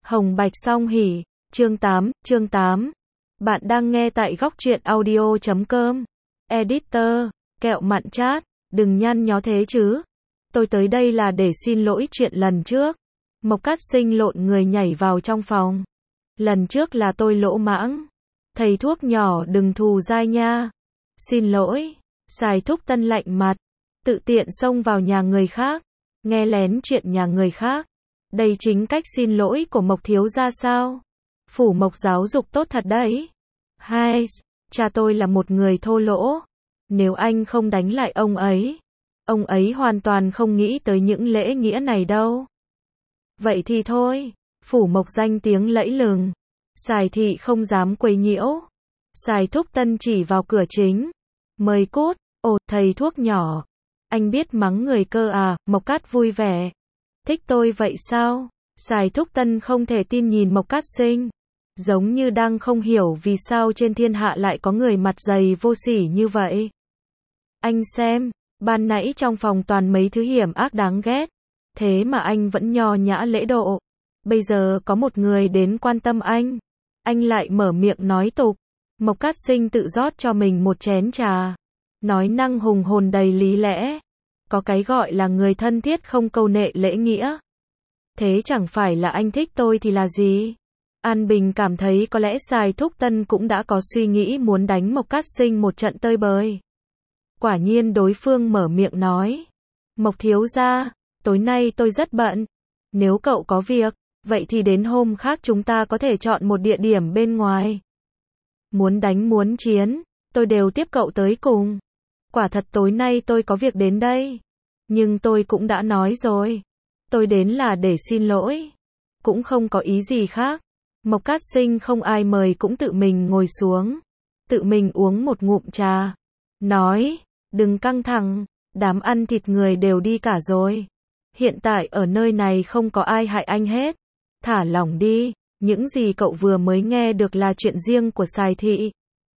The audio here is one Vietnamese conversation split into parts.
Hồng Bạch Song Hỷ, chương 8. Bạn đang nghe tại góc truyện audio.com. Editor, kẹo mặn chat, đừng nhăn nhó thế chứ. Tôi tới đây là để xin lỗi chuyện lần trước. Mộc Cát Sinh lộn người nhảy vào trong phòng. Lần trước là tôi lỗ mãng. Thầy thuốc nhỏ đừng thù dai nha. Xin lỗi. Sài Thúc Tân lạnh mặt. Tự tiện xông vào nhà người khác. Nghe lén chuyện nhà người khác. Đây chính cách xin lỗi của Mộc thiếu gia sao? Phủ Mộc giáo dục tốt thật đấy. Hai, cha tôi là một người thô lỗ. Nếu anh không đánh lại ông ấy hoàn toàn không nghĩ tới những lễ nghĩa này đâu. Vậy thì thôi, Phủ Mộc danh tiếng lẫy lừng. Sài thị không dám quấy nhiễu. Sài Thúc Tân chỉ vào cửa chính. Mời cút, ồ thầy thuốc nhỏ. Anh biết mắng người cơ à, Mộc Cát vui vẻ. Thích tôi vậy sao? Sài Thúc Tân không thể tin nhìn Mộc Cát Sinh. Giống như đang không hiểu vì sao trên thiên hạ lại có người mặt dày vô sỉ như vậy. Anh xem, ban nãy trong phòng toàn mấy thứ hiểm ác đáng ghét. Thế mà anh vẫn nho nhã lễ độ. Bây giờ có một người đến quan tâm anh lại mở miệng nói tục. Mộc Cát Sinh tự rót cho mình một chén trà. Nói năng hùng hồn đầy lý lẽ. Có cái gọi là người thân thiết không câu nệ lễ nghĩa. Thế chẳng phải là anh thích tôi thì là gì? An Bình cảm thấy có lẽ Sài Thúc Tân cũng đã có suy nghĩ muốn đánh Mộc Cát Sinh một trận tơi bời. Quả nhiên đối phương mở miệng nói. Mộc thiếu gia, tối nay tôi rất bận. Nếu cậu có việc, vậy thì đến hôm khác chúng ta có thể chọn một địa điểm bên ngoài. Muốn đánh muốn chiến, tôi đều tiếp cậu tới cùng. Quả thật tối nay tôi có việc đến đây. Nhưng tôi cũng đã nói rồi. Tôi đến là để xin lỗi. Cũng không có ý gì khác. Mộc Cát Sinh không ai mời cũng tự mình ngồi xuống. Tự mình uống một ngụm trà. Nói, đừng căng thẳng, đám ăn thịt người đều đi cả rồi. Hiện tại ở nơi này không có ai hại anh hết. Thả lỏng đi, những gì cậu vừa mới nghe được là chuyện riêng của Sài thị.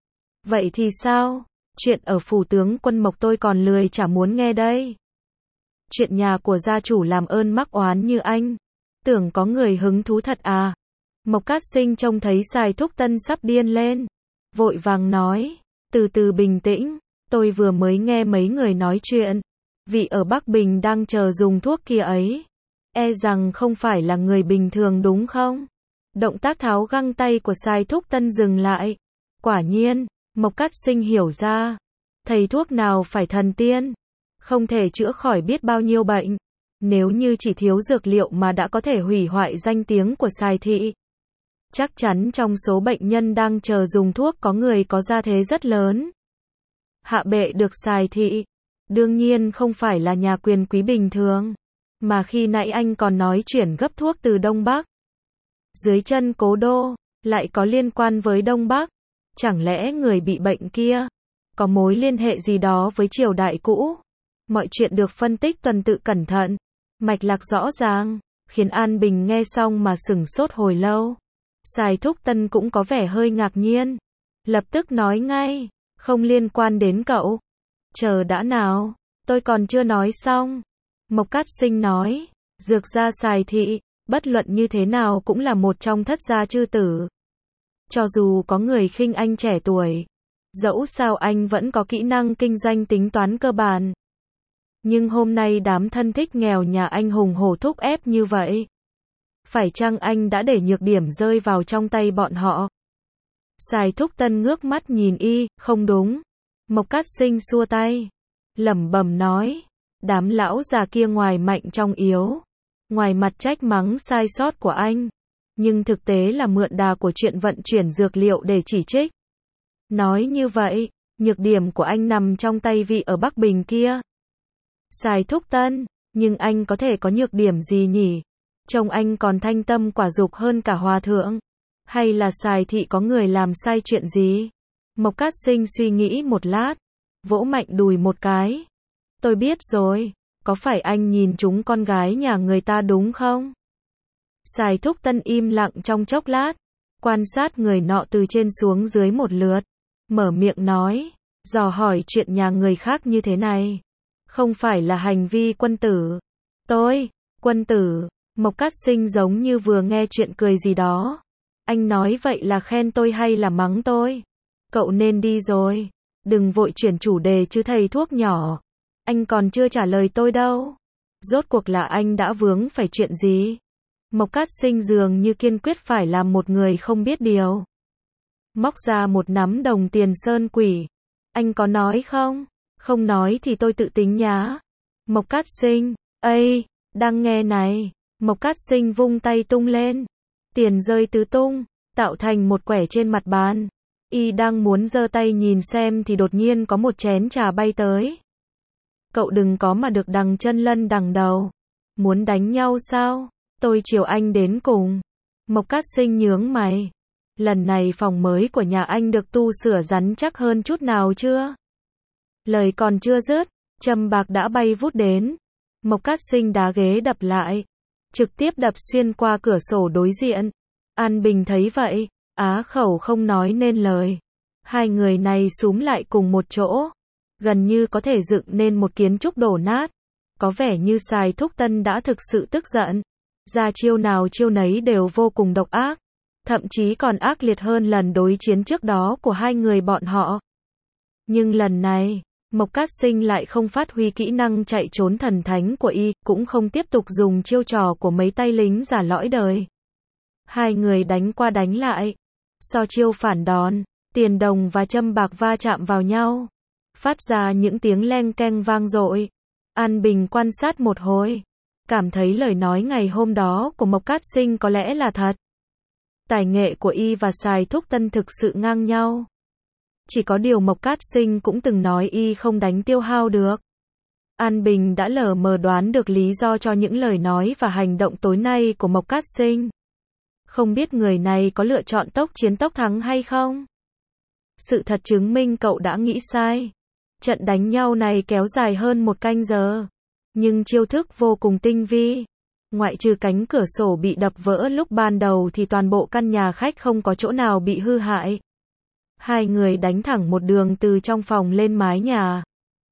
Vậy thì sao? Chuyện ở phủ tướng quân Mộc tôi còn lười chả muốn nghe đây. Chuyện nhà của gia chủ làm ơn mắc oán như anh. Tưởng có người hứng thú thật à? Mộc Cát Sinh trông thấy Sài Thúc Tân sắp điên lên. Vội vàng nói, từ từ bình tĩnh, tôi vừa mới nghe mấy người nói chuyện. Vị ở Bắc Bình đang chờ dùng thuốc kia ấy. E rằng không phải là người bình thường đúng không? Động tác tháo găng tay của Sài Thúc Tân dừng lại. Quả nhiên, Mộc Cát Sinh hiểu ra. Thầy thuốc nào phải thần tiên. Không thể chữa khỏi biết bao nhiêu bệnh. Nếu như chỉ thiếu dược liệu mà đã có thể hủy hoại danh tiếng của Sài thị. Chắc chắn trong số bệnh nhân đang chờ dùng thuốc có người có gia thế rất lớn. Hạ bệ được Sài thị. Đương nhiên không phải là nhà quyền quý bình thường. Mà khi nãy anh còn nói chuyển gấp thuốc từ Đông Bắc. Dưới chân cố đô, lại có liên quan với Đông Bắc. Chẳng lẽ người bị bệnh kia có mối liên hệ gì đó với triều đại cũ? Mọi chuyện được phân tích tuần tự cẩn thận, mạch lạc rõ ràng, khiến An Bình nghe xong mà sửng sốt hồi lâu. Sài Thúc Tân cũng có vẻ hơi ngạc nhiên. Lập tức nói ngay, không liên quan đến cậu. Chờ đã nào, tôi còn chưa nói xong. Mộc Cát Sinh nói, dược gia Sài thị, bất luận như thế nào cũng là một trong thất gia chư tử. Cho dù có người khinh anh trẻ tuổi, dẫu sao anh vẫn có kỹ năng kinh doanh tính toán cơ bản. Nhưng hôm nay đám thân thích nghèo nhà anh hùng hổ thúc ép như vậy. Phải chăng anh đã để nhược điểm rơi vào trong tay bọn họ? Sài Thúc Tân ngước mắt nhìn không đúng. Mộc Cát Sinh xua tay. Lẩm bẩm nói. Đám lão già kia ngoài mạnh trong yếu. Ngoài mặt trách mắng sai sót của anh. Nhưng thực tế là mượn đà của chuyện vận chuyển dược liệu để chỉ trích. Nói như vậy, nhược điểm của anh nằm trong tay vị ở Bắc Bình kia. Sài Thúc Tân, nhưng anh có thể có nhược điểm gì nhỉ? Trông anh còn thanh tâm quả dục hơn cả hòa thượng. Hay là Sài thị có người làm sai chuyện gì? Mộc Cát Sinh suy nghĩ một lát, vỗ mạnh đùi một cái. Tôi biết rồi, có phải anh nhìn trúng con gái nhà người ta đúng không? Sài Thúc Tân im lặng trong chốc lát, quan sát người nọ từ trên xuống dưới một lượt, mở miệng nói, dò hỏi chuyện nhà người khác như thế này. Không phải là hành vi quân tử. Quân tử, Mộc Cát Sinh giống như vừa nghe chuyện cười gì đó. Anh nói vậy là khen tôi hay là mắng tôi? Cậu nên đi rồi. Đừng vội chuyển chủ đề chứ thầy thuốc nhỏ. Anh còn chưa trả lời tôi đâu. Rốt cuộc là anh đã vướng phải chuyện gì? Mộc Cát Sinh dường như kiên quyết phải làm một người không biết điều. Móc ra một nắm đồng tiền sơn quỷ. Anh có nói không? Không nói thì tôi tự tính nhá. Mộc Cát Sinh, ây, đang nghe này. Mộc Cát Sinh vung tay tung lên. Tiền rơi tứ tung, tạo thành một quẻ trên mặt bàn. Y đang muốn giơ tay nhìn xem thì đột nhiên có một chén trà bay tới. Cậu đừng có mà được đằng chân lân đằng đầu. Muốn đánh nhau sao? Tôi chiều anh đến cùng. Mộc Cát Sinh nhướng mày. Lần này phòng mới của nhà anh được tu sửa rắn chắc hơn chút nào chưa? Lời còn chưa dứt, châm bạc đã bay vút đến. Mộc Cát Sinh đá ghế đập lại. Trực tiếp đập xuyên qua cửa sổ đối diện. An Bình thấy vậy, á khẩu không nói nên lời. Hai người này xúm lại cùng một chỗ. Gần như có thể dựng nên một kiến trúc đổ nát. Có vẻ như Sài Thúc Tân đã thực sự tức giận. Ra chiêu nào chiêu nấy đều vô cùng độc ác. Thậm chí còn ác liệt hơn lần đối chiến trước đó của hai người bọn họ. Nhưng lần này, Mộc Cát Sinh lại không phát huy kỹ năng chạy trốn thần thánh của y, cũng không tiếp tục dùng chiêu trò của mấy tay lính giả lõi đời. Hai người đánh qua đánh lại. So chiêu phản đòn, tiền đồng và châm bạc va chạm vào nhau. Phát ra những tiếng leng keng vang dội. An Bình quan sát một hồi. Cảm thấy lời nói ngày hôm đó của Mộc Cát Sinh có lẽ là thật. Tài nghệ của y và Sài Thúc Tân thực sự ngang nhau. Chỉ có điều Mộc Cát Sinh cũng từng nói y không đánh Tiêu Hao được. An Bình đã lờ mờ đoán được lý do cho những lời nói và hành động tối nay của Mộc Cát Sinh. Không biết người này có lựa chọn tốc chiến tốc thắng hay không? Sự thật chứng minh cậu đã nghĩ sai. Trận đánh nhau này kéo dài hơn 1 canh giờ. Nhưng chiêu thức vô cùng tinh vi. Ngoại trừ cánh cửa sổ bị đập vỡ lúc ban đầu thì toàn bộ căn nhà khách không có chỗ nào bị hư hại. Hai người đánh thẳng một đường từ trong phòng lên mái nhà.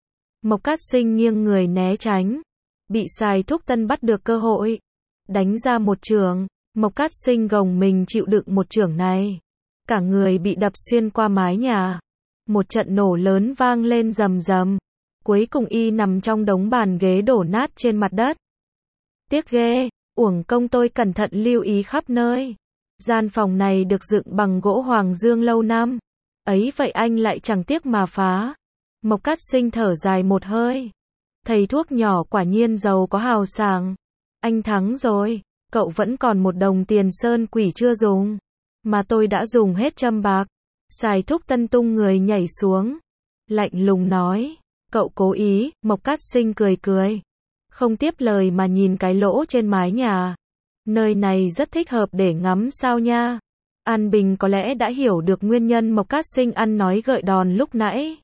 Mộc Cát Sinh nghiêng người né tránh. Bị Sài Thúc Tân bắt được cơ hội. Đánh ra một chưởng. Mộc Cát Sinh gồng mình chịu đựng một chưởng này. Cả người bị đập xuyên qua mái nhà. Một trận nổ lớn vang lên rầm rầm. Cuối cùng y nằm trong đống bàn ghế đổ nát trên mặt đất. Tiếc ghê, uổng công tôi cẩn thận lưu ý khắp nơi. Gian phòng này được dựng bằng gỗ Hoàng Dương lâu năm. Ấy vậy anh lại chẳng tiếc mà phá. Mộc Cát Sinh thở dài một hơi. Thầy thuốc nhỏ quả nhiên giàu có hào sảng. Anh thắng rồi, cậu vẫn còn một đồng tiền sơn quỷ chưa dùng. Mà tôi đã dùng hết châm bạc. Sài Thúc Tân tung người nhảy xuống. Lạnh lùng nói, cậu cố ý. Mộc Cát Sinh cười cười. Không tiếp lời mà nhìn cái lỗ trên mái nhà. Nơi này rất thích hợp để ngắm sao nha. An Bình có lẽ đã hiểu được nguyên nhân Mộc Cát Sinh ăn nói gợi đòn lúc nãy.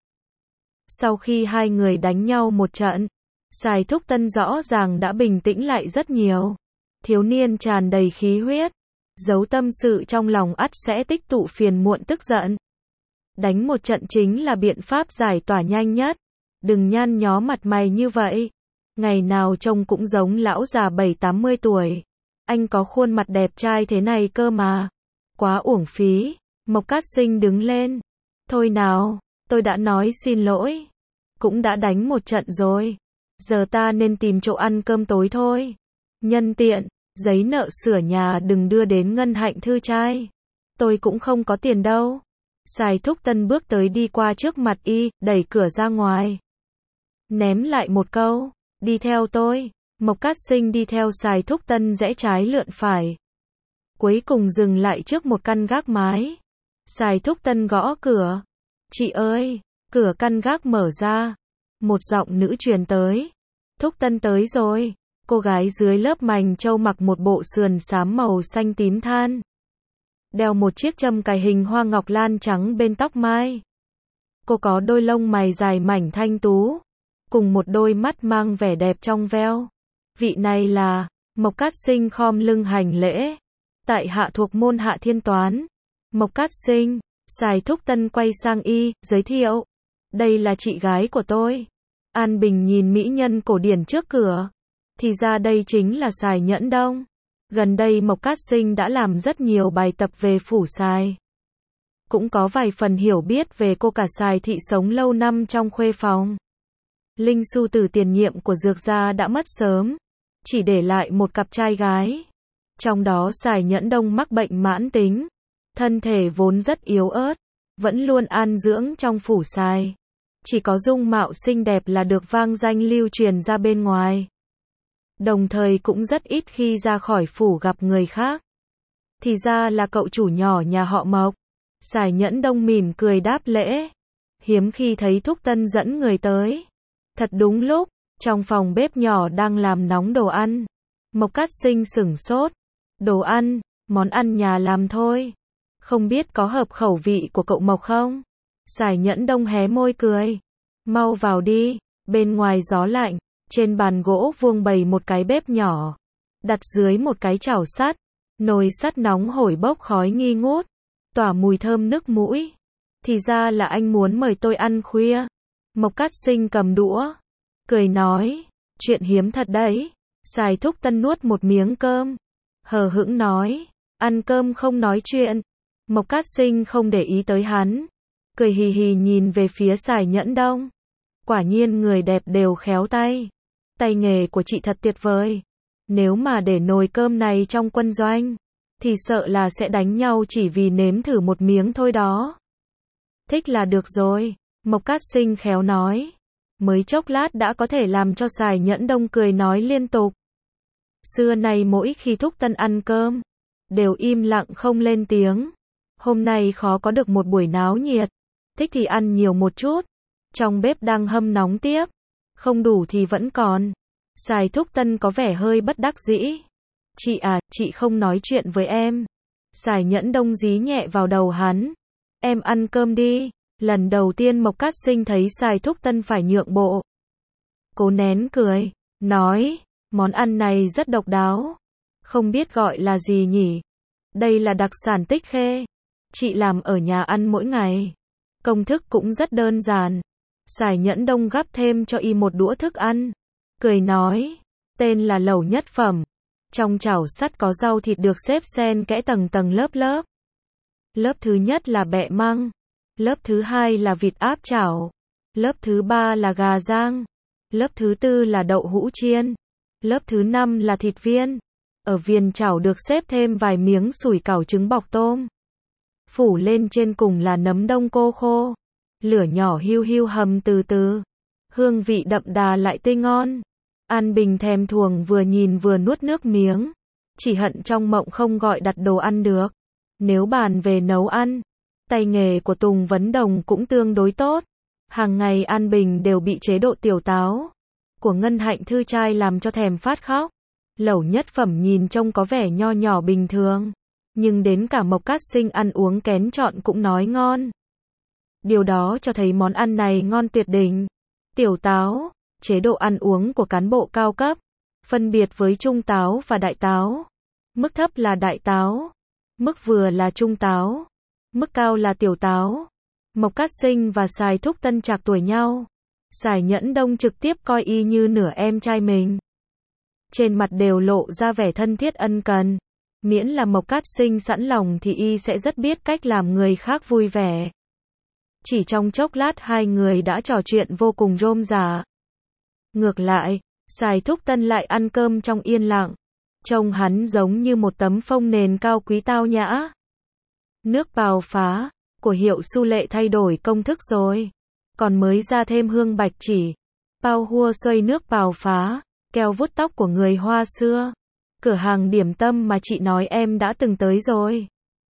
Sau khi hai người đánh nhau một trận, Sài Thúc Tân rõ ràng đã bình tĩnh lại rất nhiều. Thiếu niên tràn đầy khí huyết. Giấu tâm sự trong lòng ắt sẽ tích tụ phiền muộn tức giận. Đánh một trận chính là biện pháp giải tỏa nhanh nhất. Đừng nhăn nhó mặt mày như vậy. Ngày nào trông cũng giống lão già 70-80 tuổi. Anh có khuôn mặt đẹp trai thế này cơ mà. Quá uổng phí. Mộc Cát Sinh đứng lên. Thôi nào, tôi đã nói xin lỗi. Cũng đã đánh một trận rồi. Giờ ta nên tìm chỗ ăn cơm tối thôi. Nhân tiện, giấy nợ sửa nhà đừng đưa đến Ngân Hạnh Thư trai. Tôi cũng không có tiền đâu. Sài Thúc Tân bước tới đi qua trước mặt y, đẩy cửa ra ngoài. Ném lại một câu. Đi theo tôi. Mộc Cát Sinh đi theo Sài Thúc Tân rẽ trái lượn phải. Cuối cùng dừng lại trước một căn gác mái. Sài Thúc Tân gõ cửa. Chị ơi, cửa căn gác mở ra. Một giọng nữ truyền tới. Thúc Tân tới rồi. Cô gái dưới lớp mành trâu mặc một bộ sườn xám màu xanh tím than. Đeo một chiếc châm cài hình hoa ngọc lan trắng bên tóc mai. Cô có đôi lông mày dài mảnh thanh tú. Cùng một đôi mắt mang vẻ đẹp trong veo. Vị này là, Mộc Cát Sinh khom lưng hành lễ. Tại hạ thuộc môn Hạ Thiên Toán. Mộc Cát Sinh, Sài Thúc Tân quay sang y, giới thiệu. Đây là chị gái của tôi. An Bình nhìn mỹ nhân cổ điển trước cửa. Thì ra đây chính là Sài Nhẫn Đông. Gần đây Mộc Cát Sinh đã làm rất nhiều bài tập về phủ Sài. Cũng có vài phần hiểu biết về cô cả Sài Thị sống lâu năm trong khuê phòng. Linh Su Tử tiền nhiệm của Dược gia đã mất sớm, chỉ để lại một cặp trai gái. Trong đó Sài Nhẫn Đông mắc bệnh mãn tính, thân thể vốn rất yếu ớt, vẫn luôn an dưỡng trong phủ Sài. Chỉ có dung mạo xinh đẹp là được vang danh lưu truyền ra bên ngoài. Đồng thời cũng rất ít khi ra khỏi phủ gặp người khác. Thì ra là cậu chủ nhỏ nhà họ Mộc. Sài Nhẫn Đông mỉm cười đáp lễ. Hiếm khi thấy Thúc Tân dẫn người tới. Thật đúng lúc, trong phòng bếp nhỏ đang làm nóng đồ ăn. Mộc Cát Sinh sửng sốt. Đồ ăn, món ăn nhà làm thôi. Không biết có hợp khẩu vị của cậu Mộc không? Sài Nhẫn Đông hé môi cười. Mau vào đi, bên ngoài gió lạnh. Trên bàn gỗ vuông bày một cái bếp nhỏ. Đặt dưới một cái chảo sắt. Nồi sắt nóng hổi bốc khói nghi ngút. Tỏa mùi thơm nức mũi. Thì ra là anh muốn mời tôi ăn khuya. Mộc Cát Sinh cầm đũa. Cười nói. Chuyện hiếm thật đấy. Sài Thúc Tân nuốt một miếng cơm. Hờ hững nói. Ăn cơm không nói chuyện. Mộc Cát Sinh không để ý tới hắn. Cười hì hì nhìn về phía Sài Nhẫn Đông. Quả nhiên người đẹp đều khéo tay. Tay nghề của chị thật tuyệt vời. Nếu mà để nồi cơm này trong quân doanh, thì sợ là sẽ đánh nhau chỉ vì nếm thử một miếng thôi đó. Thích là được rồi, Mộc Cát Sinh khéo nói. Mới chốc lát đã có thể làm cho Sài Nhẫn Đông cười nói liên tục. Xưa nay mỗi khi Thúc Tân ăn cơm, đều im lặng không lên tiếng. Hôm nay khó có được một buổi náo nhiệt. Thích thì ăn nhiều một chút. Trong bếp đang hâm nóng tiếp. Không đủ thì vẫn còn. Sài Thúc Tân có vẻ hơi bất đắc dĩ. Chị à, chị không nói chuyện với em. Sài Nhẫn Đông dí nhẹ vào đầu hắn. Em ăn cơm đi. Lần đầu tiên Mộc Cát Sinh thấy Sài Thúc Tân phải nhượng bộ. Cố nén cười. Nói, món ăn này rất độc đáo. Không biết gọi là gì nhỉ? Đây là đặc sản Tích Khê. Chị làm ở nhà ăn mỗi ngày. Công thức cũng rất đơn giản. Sài Nhẫn Đông gắp thêm cho y một đũa thức ăn. Cười nói, tên là lẩu nhất phẩm. Trong chảo sắt có rau thịt được xếp xen kẽ tầng tầng lớp lớp. Lớp thứ nhất là bẹ măng. Lớp thứ hai là vịt áp chảo. Lớp thứ ba là gà rang. Lớp thứ tư là đậu hũ chiên. Lớp thứ năm là thịt viên. Ở viền chảo được xếp thêm vài miếng sủi cảo trứng bọc tôm. Phủ lên trên cùng là nấm đông cô khô. Lửa nhỏ hiu hiu hầm từ từ. Hương vị đậm đà lại tươi ngon. An Bình thèm thuồng vừa nhìn vừa nuốt nước miếng. Chỉ hận trong mộng không gọi đặt đồ ăn được. Nếu bàn về nấu ăn, tay nghề của Tùng Vấn Đồng cũng tương đối tốt. Hàng ngày An Bình đều bị chế độ tiểu táo của Ngân Hạnh Thư Trai làm cho thèm phát khóc. Lẩu nhất phẩm nhìn trông có vẻ nho nhỏ bình thường. Nhưng đến cả Mộc Cát Sinh ăn uống kén chọn cũng nói ngon. Điều đó cho thấy món ăn này ngon tuyệt đỉnh. Tiểu táo, chế độ ăn uống của cán bộ cao cấp, phân biệt với trung táo và đại táo. Mức thấp là đại táo, mức vừa là trung táo, mức cao là tiểu táo. Mộc Cát Sinh và Sài Thúc Tân trạc tuổi nhau. Sài Nhẫn Đông trực tiếp coi y như nửa em trai mình. Trên mặt đều lộ ra vẻ thân thiết ân cần. Miễn là Mộc Cát Sinh sẵn lòng thì y sẽ rất biết cách làm người khác vui vẻ. Chỉ trong chốc lát hai người đã trò chuyện vô cùng rôm rả. Ngược lại, Sài Thúc Tân lại ăn cơm trong yên lặng. Trông hắn giống như một tấm phông nền cao quý tao nhã. Nước bào phá của Hiệu Su Lệ thay đổi công thức rồi. Còn mới ra thêm hương bạch chỉ. Bao hua xoay nước bào phá, keo vuốt tóc của người Hoa xưa. Cửa hàng điểm tâm mà chị nói em đã từng tới rồi.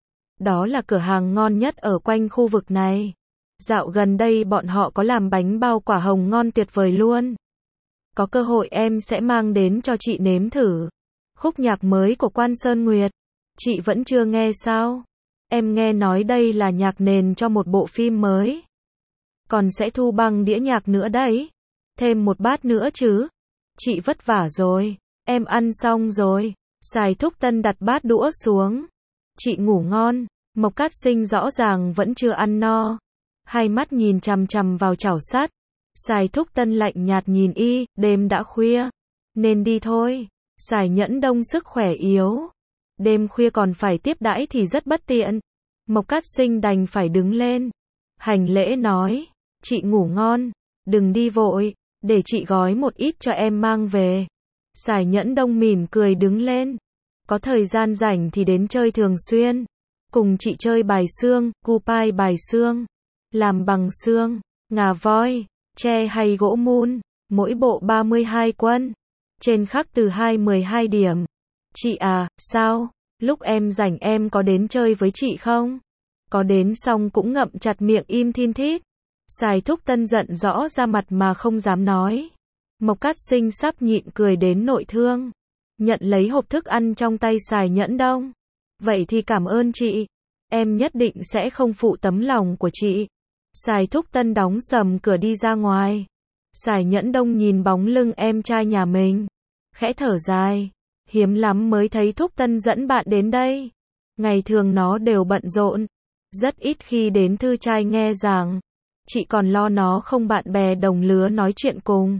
Đó là cửa hàng ngon nhất ở quanh khu vực này. Dạo gần đây bọn họ có làm bánh bao quả hồng ngon tuyệt vời luôn. Có cơ hội em sẽ mang đến cho chị nếm thử. Khúc nhạc mới của Quan Sơn Nguyệt. Chị vẫn chưa nghe sao? Em nghe nói đây là nhạc nền cho một bộ phim mới. Còn sẽ thu băng đĩa nhạc nữa đấy. Thêm một bát nữa chứ. Chị vất vả rồi. Em ăn xong rồi. Sài Thúc Tân đặt bát đũa xuống. Chị ngủ ngon. Mộc Cát Sinh rõ ràng vẫn chưa ăn no. Hai mắt nhìn chằm chằm vào chảo sắt. Sài Thúc Tân lạnh nhạt nhìn y, đêm đã khuya. Nên đi thôi. Sài Nhẫn Đông sức khỏe yếu. Đêm khuya còn phải tiếp đãi thì rất bất tiện. Mộc Cát Sinh đành phải đứng lên. Hành lễ nói, chị ngủ ngon, đừng đi vội, để chị gói một ít cho em mang về. Sài Nhẫn Đông mỉm cười đứng lên. Có thời gian rảnh thì đến chơi thường xuyên. Cùng chị chơi bài xương, cu pai bài xương. Làm bằng xương, ngà voi, tre hay gỗ mun. Mỗi bộ 32 quân. Trên khắc từ 2-12 điểm. Chị à, sao? Lúc em rảnh em có đến chơi với chị không? Có đến xong cũng ngậm chặt miệng im thin thít. Sài Thúc Tân giận rõ ra mặt mà không dám nói. Mộc Cát Sinh sắp nhịn cười đến nội thương. Nhận lấy hộp thức ăn trong tay Sài Nhẫn Đông. Vậy thì cảm ơn chị. Em nhất định sẽ không phụ tấm lòng của chị. Sài Thúc Tân đóng sầm cửa đi ra ngoài. Sài Nhẫn Đông nhìn bóng lưng em trai nhà mình. Khẽ thở dài. Hiếm lắm mới thấy Thúc Tân dẫn bạn đến đây. Ngày thường nó đều bận rộn. Rất ít khi đến thư trai nghe giảng. Chị còn lo nó không bạn bè đồng lứa nói chuyện cùng.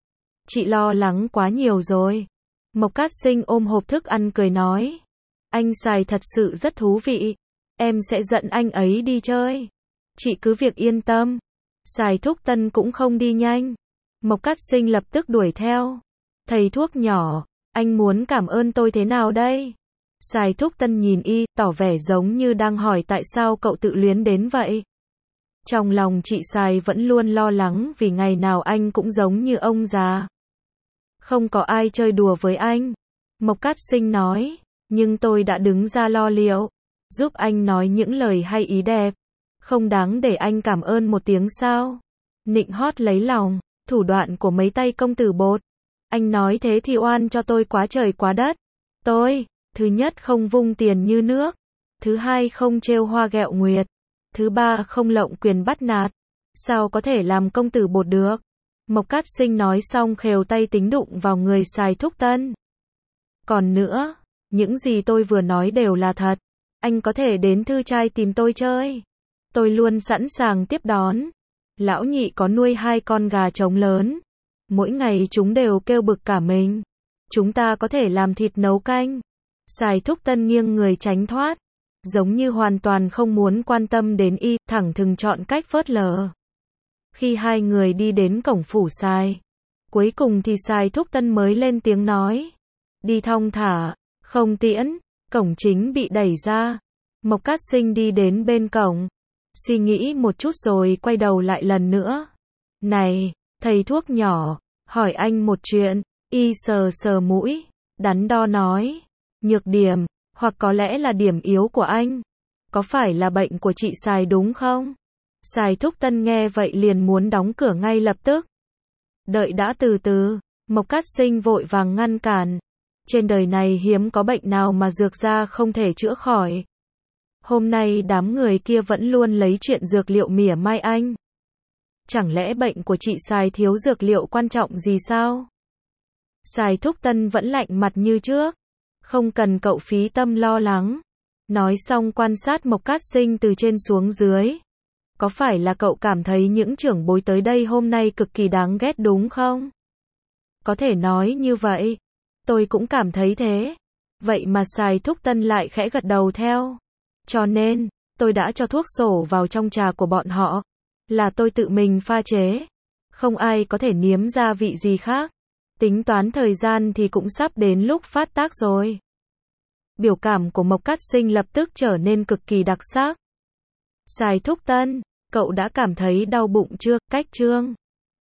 Chị lo lắng quá nhiều rồi. Mộc Cát Sinh ôm hộp thức ăn cười nói. Anh Sài thật sự rất thú vị. Em sẽ dẫn anh ấy đi chơi. Chị cứ việc yên tâm. Sài Thúc Tân cũng không đi nhanh. Mộc Cát Sinh lập tức đuổi theo. Thầy thuốc nhỏ, anh muốn cảm ơn tôi thế nào đây? Sài Thúc Tân nhìn y, tỏ vẻ giống như đang hỏi tại sao cậu tự luyến đến vậy. Trong lòng chị Sài vẫn luôn lo lắng vì ngày nào anh cũng giống như ông già. Không có ai chơi đùa với anh. Mộc Cát Sinh nói, nhưng tôi đã đứng ra lo liệu, giúp anh nói những lời hay ý đẹp. Không đáng để anh cảm ơn một tiếng sao? Nịnh hót lấy lòng, thủ đoạn của mấy tay công tử bột. Anh nói thế thì oan cho tôi quá trời quá đất. Tôi, thứ nhất không vung tiền như nước. Thứ hai không trêu hoa ghẹo nguyệt. Thứ ba không lộng quyền bắt nạt. Sao có thể làm công tử bột được? Mộc Cát Sinh nói xong khều tay tính đụng vào người Sài Thúc Tân. Còn nữa, những gì tôi vừa nói đều là thật. Anh có thể đến thư trai tìm tôi chơi. Tôi luôn sẵn sàng tiếp đón. Lão nhị có nuôi 2 con gà trống lớn. Mỗi ngày chúng đều kêu bực cả mình. Chúng ta có thể làm thịt nấu canh. Sài Thúc Tân nghiêng người tránh thoát. Giống như hoàn toàn không muốn quan tâm đến y, thẳng thừng chọn cách phớt lờ. Khi hai người đi đến cổng phủ Sài. Cuối cùng thì Sài Thúc Tân mới lên tiếng nói. Đi thong thả, không tiễn. Cổng chính bị đẩy ra. Mộc Cát Sinh đi đến bên cổng. Suy nghĩ một chút rồi quay đầu lại lần nữa. Này, thầy thuốc nhỏ, hỏi anh một chuyện. Y sờ sờ mũi, đắn đo nói. Nhược điểm, hoặc có lẽ là điểm yếu của anh. Có phải là bệnh của chị Sài đúng không? Sài Thúc Tân nghe vậy liền muốn đóng cửa ngay lập tức. Đợi đã từ từ, Mộc Cát Sinh vội vàng ngăn cản. Trên đời này hiếm có bệnh nào mà dược ra không thể chữa khỏi. Hôm nay đám người kia vẫn luôn lấy chuyện dược liệu mỉa mai anh. Chẳng lẽ bệnh của chị Sài thiếu dược liệu quan trọng gì sao? Sài Thúc Tân vẫn lạnh mặt như trước. Không cần cậu phí tâm lo lắng. Nói xong quan sát Mộc Cát Sinh từ trên xuống dưới. Có phải là cậu cảm thấy những trưởng bối tới đây hôm nay cực kỳ đáng ghét đúng không? Có thể nói như vậy. Tôi cũng cảm thấy thế. Vậy mà Sài Thúc Tân lại khẽ gật đầu theo. Cho nên, tôi đã cho thuốc sổ vào trong trà của bọn họ. Là tôi tự mình pha chế. Không ai có thể nếm ra vị gì khác. Tính toán thời gian thì cũng sắp đến lúc phát tác rồi. Biểu cảm của Mộc Cát Sinh lập tức trở nên cực kỳ đặc sắc. Sài Thúc Tân, cậu đã cảm thấy đau bụng chưa? Cách chương